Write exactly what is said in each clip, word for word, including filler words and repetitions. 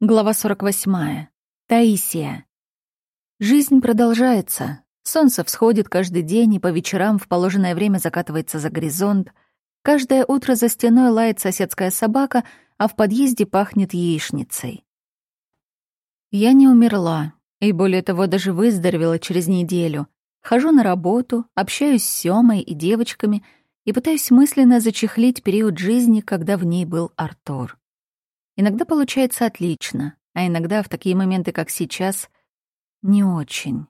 Глава сорок восьмая. Таисия. Жизнь продолжается. Солнце всходит каждый день, и по вечерам в положенное время закатывается за горизонт. Каждое утро за стеной лает соседская собака, а в подъезде пахнет яичницей. Я не умерла, и более того, даже выздоровела через неделю. Хожу на работу, общаюсь с Сёмой и девочками и пытаюсь мысленно зачехлить период жизни, когда в ней был Артур. Иногда получается отлично, а иногда в такие моменты, как сейчас, не очень.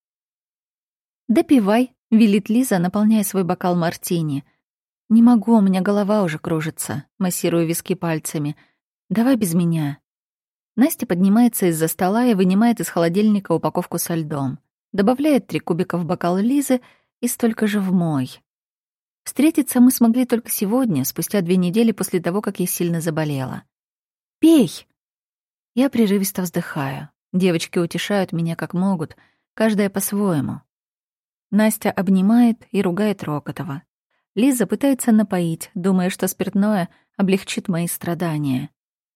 «Допивай», — велит Лиза, наполняя свой бокал мартини. «Не могу, у меня голова уже кружится», — массирую виски пальцами. «Давай без меня». Настя поднимается из-за стола и вынимает из холодильника упаковку со льдом. Добавляет три кубика в бокал Лизы и столько же в мой. Встретиться мы смогли только сегодня, спустя две недели после того, как я сильно заболела. «Пей!» Я прерывисто вздыхаю. Девочки утешают меня как могут, каждая по-своему. Настя обнимает и ругает Рокотова. Лиза пытается напоить, думая, что спиртное облегчит мои страдания.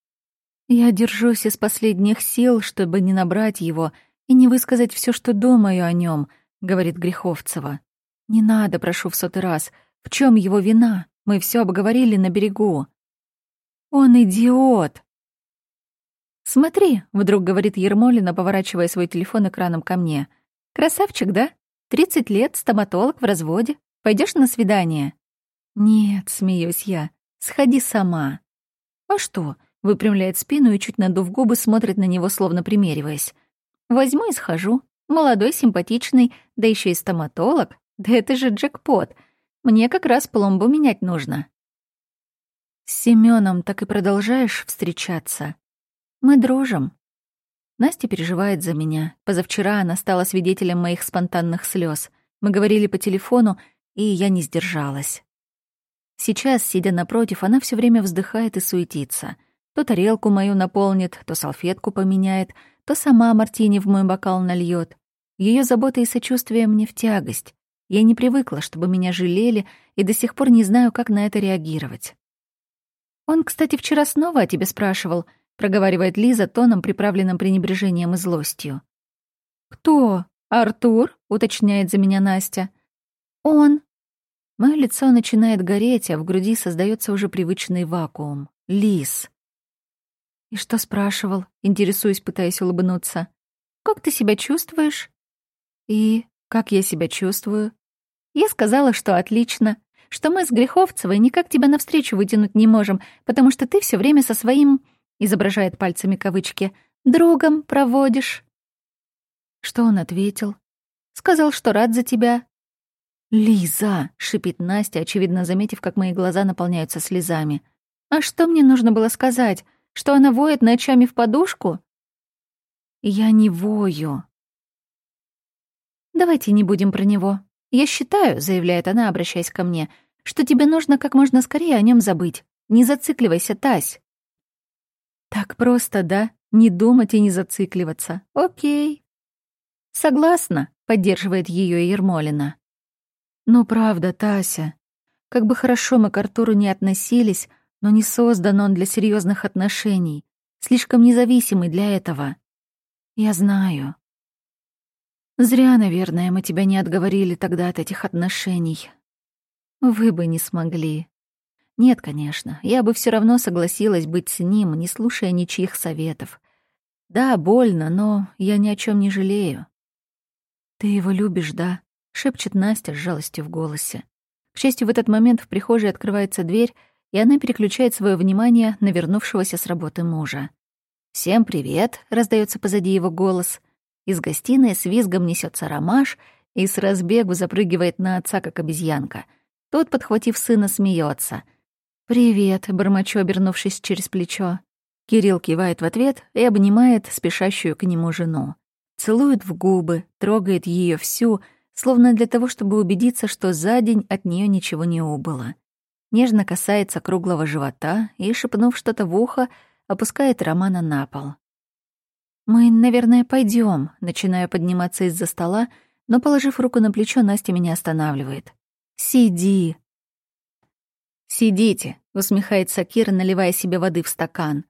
Я держусь из последних сил, чтобы не набрать его и не высказать все, что думаю о нем, говорит Греховцева. «Не надо, прошу в сотый раз. В чем его вина? Мы все обговорили на берегу». «Он идиот!» «Смотри», — вдруг говорит Ермолина, поворачивая свой телефон экраном ко мне. «Красавчик, да? Тридцать лет, стоматолог в разводе. Пойдешь на свидание?» «Нет», — смеюсь я, — «сходи сама». «А что?» — выпрямляет спину и, чуть надув губы, смотрит на него, словно примериваясь. «Возьму и схожу. Молодой, симпатичный, да еще и стоматолог. Да это же джекпот. Мне как раз пломбу менять нужно». «С Семеном так и продолжаешь встречаться?» «Мы дружим». Настя переживает за меня. Позавчера она стала свидетелем моих спонтанных слез. Мы говорили по телефону, и я не сдержалась. Сейчас, сидя напротив, она все время вздыхает и суетится. То тарелку мою наполнит, то салфетку поменяет, то сама мартини в мой бокал нальет. Ее забота и сочувствие мне в тягость. Я не привыкла, чтобы меня жалели, и до сих пор не знаю, как на это реагировать. «Он, кстати, вчера снова о тебе спрашивал», — проговаривает Лиза тоном, приправленным пренебрежением и злостью. «Кто? Артур?» — уточняет за меня Настя. «Он». Моё лицо начинает гореть, а в груди создается уже привычный вакуум. Лиз. «И что спрашивал?» — интересуюсь, пытаясь улыбнуться. «Как ты себя чувствуешь?» «И как я себя чувствую?» «Я сказала, что отлично, что мы с Греховцевой никак тебя навстречу вытянуть не можем, потому что ты все время со своим...» — изображает пальцами кавычки, «другом проводишь». Что он ответил? Сказал, что рад за тебя. «Лиза!» — шипит Настя, очевидно заметив, как мои глаза наполняются слезами. «А что мне нужно было сказать? Что она воет ночами в подушку?» «Я не вою». «Давайте не будем про него. Я считаю, — заявляет она, обращаясь ко мне, — что тебе нужно как можно скорее о нем забыть. Не зацикливайся, Тась». «Так просто, да? Не думать и не зацикливаться. Окей». «Согласна», — поддерживает ее Ермолина. «Ну правда, Тася, как бы хорошо мы к Артуру не относились, но не создан он для серьезных отношений, слишком независимый для этого. Я знаю. Зря, наверное, мы тебя не отговорили тогда от этих отношений. Вы бы не смогли. Нет, конечно, я бы все равно согласилась быть с ним, не слушая ничьих советов. Да, больно, но я ни о чем не жалею». «Ты его любишь, да?» — шепчет Настя с жалостью в голосе. К счастью, в этот момент в прихожей открывается дверь, и она переключает свое внимание на вернувшегося с работы мужа. «Всем привет!» — раздается позади его голос. Из гостиной с визгом несется Ромаш и с разбегу запрыгивает на отца, как обезьянка. Тот, подхватив сына, смеется. «Привет!» — бормочу, обернувшись через плечо. Кирилл кивает в ответ и обнимает спешащую к нему жену. Целует в губы, трогает ее всю, словно для того, чтобы убедиться, что за день от нее ничего не убыло. Нежно касается круглого живота и, шепнув что-то в ухо, опускает Романа на пол. «Мы, наверное, пойдем. Начинаю подниматься из-за стола, но, положив руку на плечо, Настя меня останавливает. «Сиди!» «Сидите», — усмехается Кира, наливая себе воды в стакан.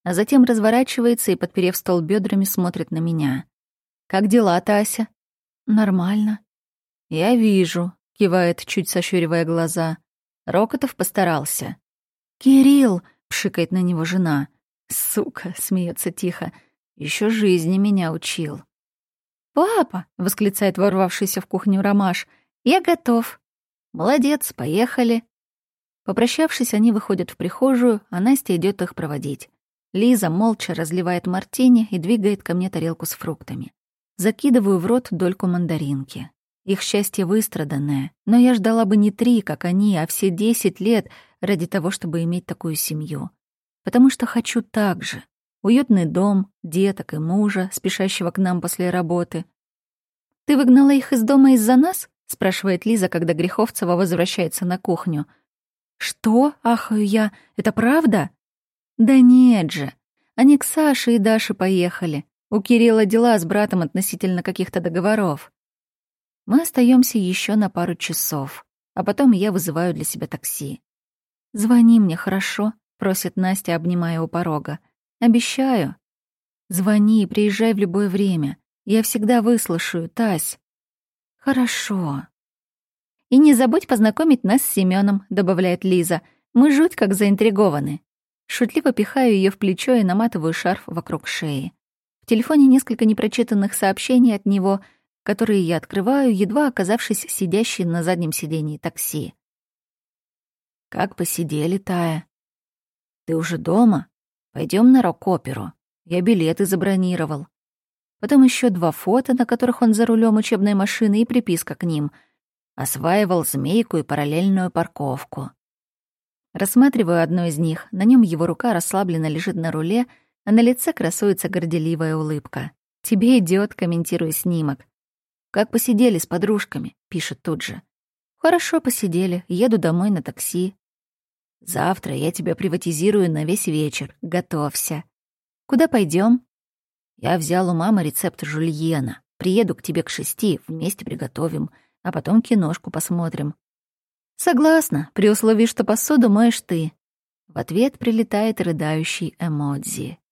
а затем разворачивается и, подперев стол бедрами, смотрит на меня. «Как дела, Тася?» «Нормально». «Я вижу», — кивает, чуть сощуривая глаза. Рокотов постарался. «Кирилл!» — пшикает на него жена. «Сука!» — смеется тихо. Еще жизни меня учил». «Папа!» — восклицает ворвавшийся в кухню Ромаш. «Я готов». «Молодец, поехали». Попрощавшись, они выходят в прихожую, а Настя идет их проводить. Лиза молча разливает мартини и двигает ко мне тарелку с фруктами. Закидываю в рот дольку мандаринки. Их счастье выстраданное, но я ждала бы не три, как они, а все десять лет ради того, чтобы иметь такую семью. Потому что хочу так же. Уютный дом, деток и мужа, спешащего к нам после работы. «Ты выгнала их из дома из-за нас?» — спрашивает Лиза, когда Греховцева возвращается на кухню. «Что?» — ахаю я. «Это правда?» «Да нет же. Они к Саше и Даше поехали. У Кирилла дела с братом относительно каких-то договоров. Мы остаемся еще на пару часов, а потом я вызываю для себя такси. «Звони мне, хорошо?» — просит Настя, обнимая у порога. «Обещаю». «Звони, приезжай в любое время. Я всегда выслушаю, Тась». «Хорошо». «И не забудь познакомить нас с Семеном», — добавляет Лиза. «Мы жуть как заинтригованы». Шутливо пихаю ее в плечо и наматываю шарф вокруг шеи. В телефоне несколько непрочитанных сообщений от него, которые я открываю, едва оказавшись сидящей на заднем сидении такси. «Как посидели, Тая? Ты уже дома? Пойдем на рок-оперу. Я билеты забронировал». Потом еще два фото, на которых он за рулем учебной машины, и приписка к ним. Осваивал змейку и параллельную парковку. Рассматриваю одно из них. На нем его рука расслабленно лежит на руле, а на лице красуется горделивая улыбка. «Тебе идет», — комментирую снимок. «Как посидели с подружками?» — пишет тут же. «Хорошо посидели. Еду домой на такси». «Завтра я тебя приватизирую на весь вечер. Готовься». «Куда пойдем? «Я взял у мамы рецепт жульена. Приеду к тебе к шести, вместе приготовим, а потом киношку посмотрим». «Согласна, при условии, что посуду моешь ты». В ответ прилетает рыдающий эмодзи.